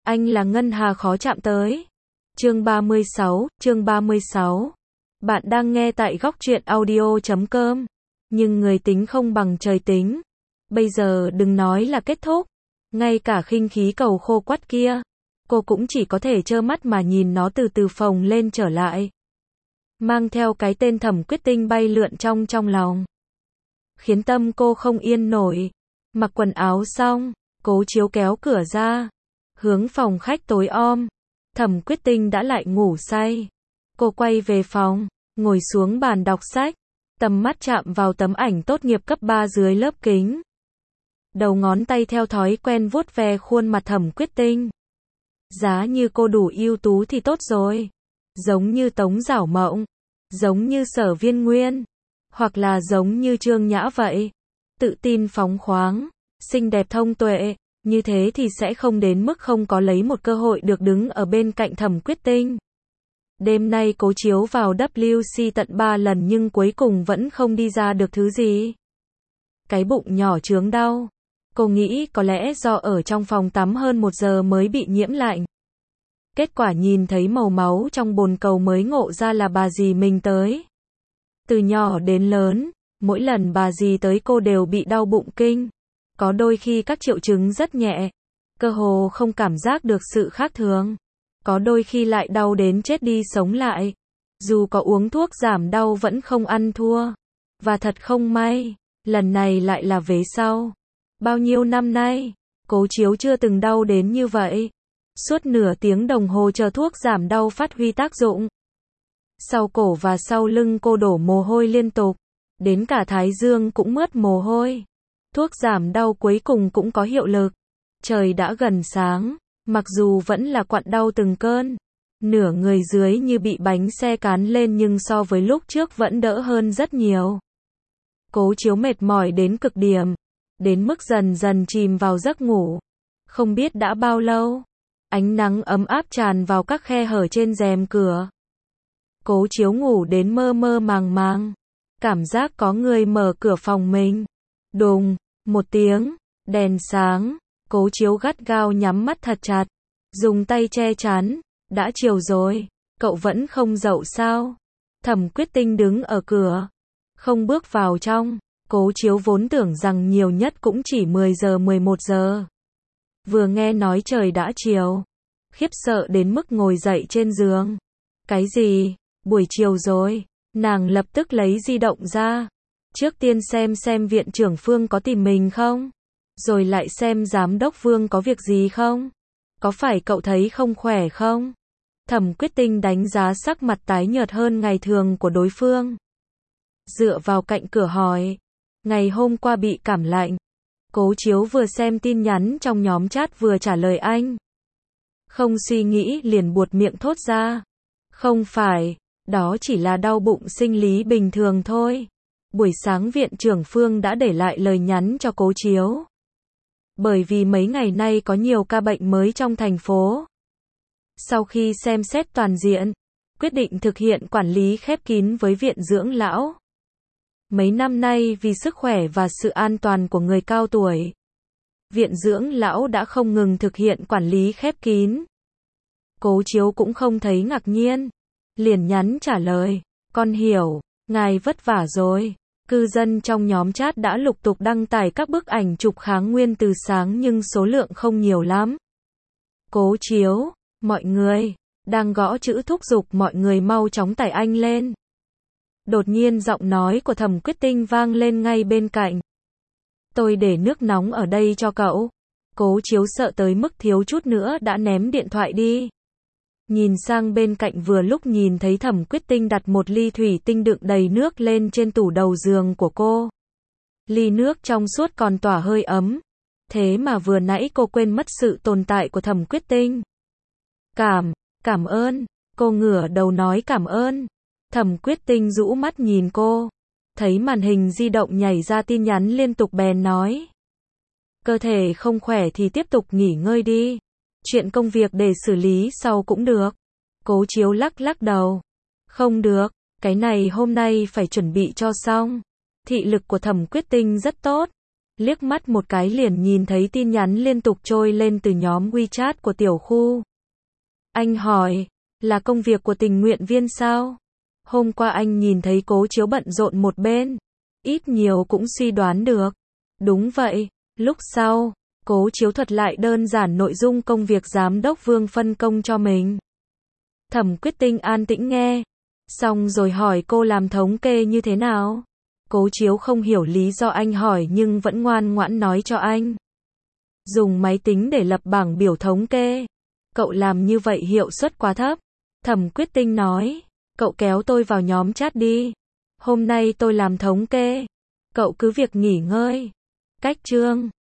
Anh là ngân hà khó chạm tới. Chương 36. Bạn đang nghe tại góc truyện audio.com. Nhưng người tính không bằng trời tính. Bây giờ đừng nói là kết thúc. Ngay cả khinh khí cầu khô quắt kia, cô cũng chỉ có thể trơ mắt mà nhìn nó từ từ phồng lên trở lại. Mang theo cái tên Thẩm Quyết Tinh bay lượn trong lòng. Khiến tâm cô không yên nổi. Mặc quần áo xong, Cố Chiếu kéo cửa ra. Hướng phòng khách tối om. Thẩm Quyết Tinh đã lại ngủ say. Cô quay về phòng, ngồi xuống bàn đọc sách. Tầm mắt chạm vào tấm ảnh tốt nghiệp cấp 3 dưới lớp kính. Đầu ngón tay theo thói quen vuốt ve khuôn mặt Thẩm Quyết Tinh. Giá như cô đủ ưu tú thì tốt rồi. Giống như Tống Giảo Mộng, giống như Sở Viên Nguyên, hoặc là giống như Trương Nhã vậy. Tự tin phóng khoáng, xinh đẹp thông tuệ, như thế thì sẽ không đến mức không có lấy một cơ hội được đứng ở bên cạnh Thẩm Quyết Tinh. Đêm nay Cố Chiếu vào WC tận 3 lần nhưng cuối cùng vẫn không đi ra được thứ gì. Cái bụng nhỏ chướng đau. Cô nghĩ có lẽ do ở trong phòng tắm hơn 1 giờ mới bị nhiễm lạnh. Kết quả nhìn thấy màu máu trong bồn cầu mới ngộ ra là bà dì mình tới. Từ nhỏ đến lớn, mỗi lần bà dì tới cô đều bị đau bụng kinh. Có đôi khi các triệu chứng rất nhẹ, cơ hồ không cảm giác được sự khác thường. Có đôi khi lại đau đến chết đi sống lại. Dù có uống thuốc giảm đau vẫn không ăn thua. Và thật không may, lần này lại là vế sau. Bao nhiêu năm nay, Cố Chiếu chưa từng đau đến như vậy. Suốt nửa tiếng đồng hồ chờ thuốc giảm đau phát huy tác dụng. Sau cổ và sau lưng cô đổ mồ hôi liên tục. Đến cả thái dương cũng mướt mồ hôi. Thuốc giảm đau cuối cùng cũng có hiệu lực. Trời đã gần sáng, mặc dù vẫn là quặn đau từng cơn. Nửa người dưới như bị bánh xe cán lên nhưng so với lúc trước vẫn đỡ hơn rất nhiều. Cố Chiếu mệt mỏi đến cực điểm. Đến mức dần dần chìm vào giấc ngủ. Không biết đã bao lâu. Ánh nắng ấm áp tràn vào các khe hở trên rèm cửa. Cố Chiếu ngủ đến mơ mơ màng màng. Cảm giác có người mở cửa phòng mình. Đùng, một tiếng, đèn sáng. Cố Chiếu gắt gao nhắm mắt thật chặt. Dùng tay che chắn. Đã chiều rồi, cậu vẫn không dậy sao? Thẩm Quyết Tinh đứng ở cửa. Không bước vào trong. Cố Chiếu vốn tưởng rằng nhiều nhất cũng chỉ 10 giờ 11 giờ. Vừa nghe nói trời đã chiều. Khiếp sợ đến mức ngồi dậy trên giường. Cái gì? Buổi chiều rồi. Nàng lập tức lấy di động ra. Trước tiên xem viện trưởng Phương có tìm mình không? Rồi lại xem giám đốc Vương có việc gì không? Có phải cậu thấy không khỏe không? Thẩm Quyết Tinh đánh giá sắc mặt tái nhợt hơn ngày thường của đối phương. Dựa vào cạnh cửa hỏi. Ngày hôm qua bị cảm lạnh. Cố Chiếu vừa xem tin nhắn trong nhóm chat vừa trả lời anh. Không suy nghĩ liền buột miệng thốt ra. Không phải, đó chỉ là đau bụng sinh lý bình thường thôi. Buổi sáng viện trưởng Phương đã để lại lời nhắn cho Cố Chiếu. Bởi vì mấy ngày nay có nhiều ca bệnh mới trong thành phố. Sau khi xem xét toàn diện, quyết định thực hiện quản lý khép kín với viện dưỡng lão. Mấy năm nay vì sức khỏe và sự an toàn của người cao tuổi, viện dưỡng lão đã không ngừng thực hiện quản lý khép kín. Cố Chiếu cũng không thấy ngạc nhiên, liền nhắn trả lời, con hiểu, ngài vất vả rồi. Cư dân trong nhóm chat đã lục tục đăng tải các bức ảnh chụp kháng nguyên từ sáng nhưng số lượng không nhiều lắm. Cố Chiếu, mọi người, đang gõ chữ thúc giục mọi người mau chóng tải anh lên. Đột nhiên giọng nói của Thẩm Quyết Tinh vang lên ngay bên cạnh. Tôi để nước nóng ở đây cho cậu. Cố Chiếu sợ tới mức thiếu chút nữa đã ném điện thoại đi. Nhìn sang bên cạnh vừa lúc nhìn thấy Thẩm Quyết Tinh đặt một ly thủy tinh đựng đầy nước lên trên tủ đầu giường của cô. Ly nước trong suốt còn tỏa hơi ấm. Thế mà vừa nãy cô quên mất sự tồn tại của Thẩm Quyết Tinh. Cảm ơn. Cô ngửa đầu nói cảm ơn. Thẩm Quyết Tinh rũ mắt nhìn cô. Thấy màn hình di động nhảy ra tin nhắn liên tục bèn nói. Cơ thể không khỏe thì tiếp tục nghỉ ngơi đi. Chuyện công việc để xử lý sau cũng được. Cố Chiếu lắc đầu. Không được, cái này hôm nay phải chuẩn bị cho xong. Thị lực của Thẩm Quyết Tinh rất tốt. liếc mắt một cái liền nhìn thấy tin nhắn liên tục trôi lên từ nhóm WeChat của tiểu khu. Anh hỏi, là công việc của tình nguyện viên sao? Hôm qua anh nhìn thấy Cố Chiếu bận rộn một bên, ít nhiều cũng suy đoán được. Đúng vậy, lúc sau, Cố Chiếu thuật lại đơn giản nội dung công việc giám đốc Vương phân công cho mình. Thẩm Quyết Tinh an tĩnh nghe, xong rồi hỏi cô làm thống kê như thế nào? Cố Chiếu không hiểu lý do anh hỏi nhưng vẫn ngoan ngoãn nói cho anh. Dùng máy tính để lập bảng biểu thống kê. Cậu làm như vậy hiệu suất quá thấp. Thẩm Quyết Tinh nói, cậu kéo tôi vào nhóm chat đi. Hôm nay tôi làm thống kê. Cậu cứ việc nghỉ ngơi. Cách chương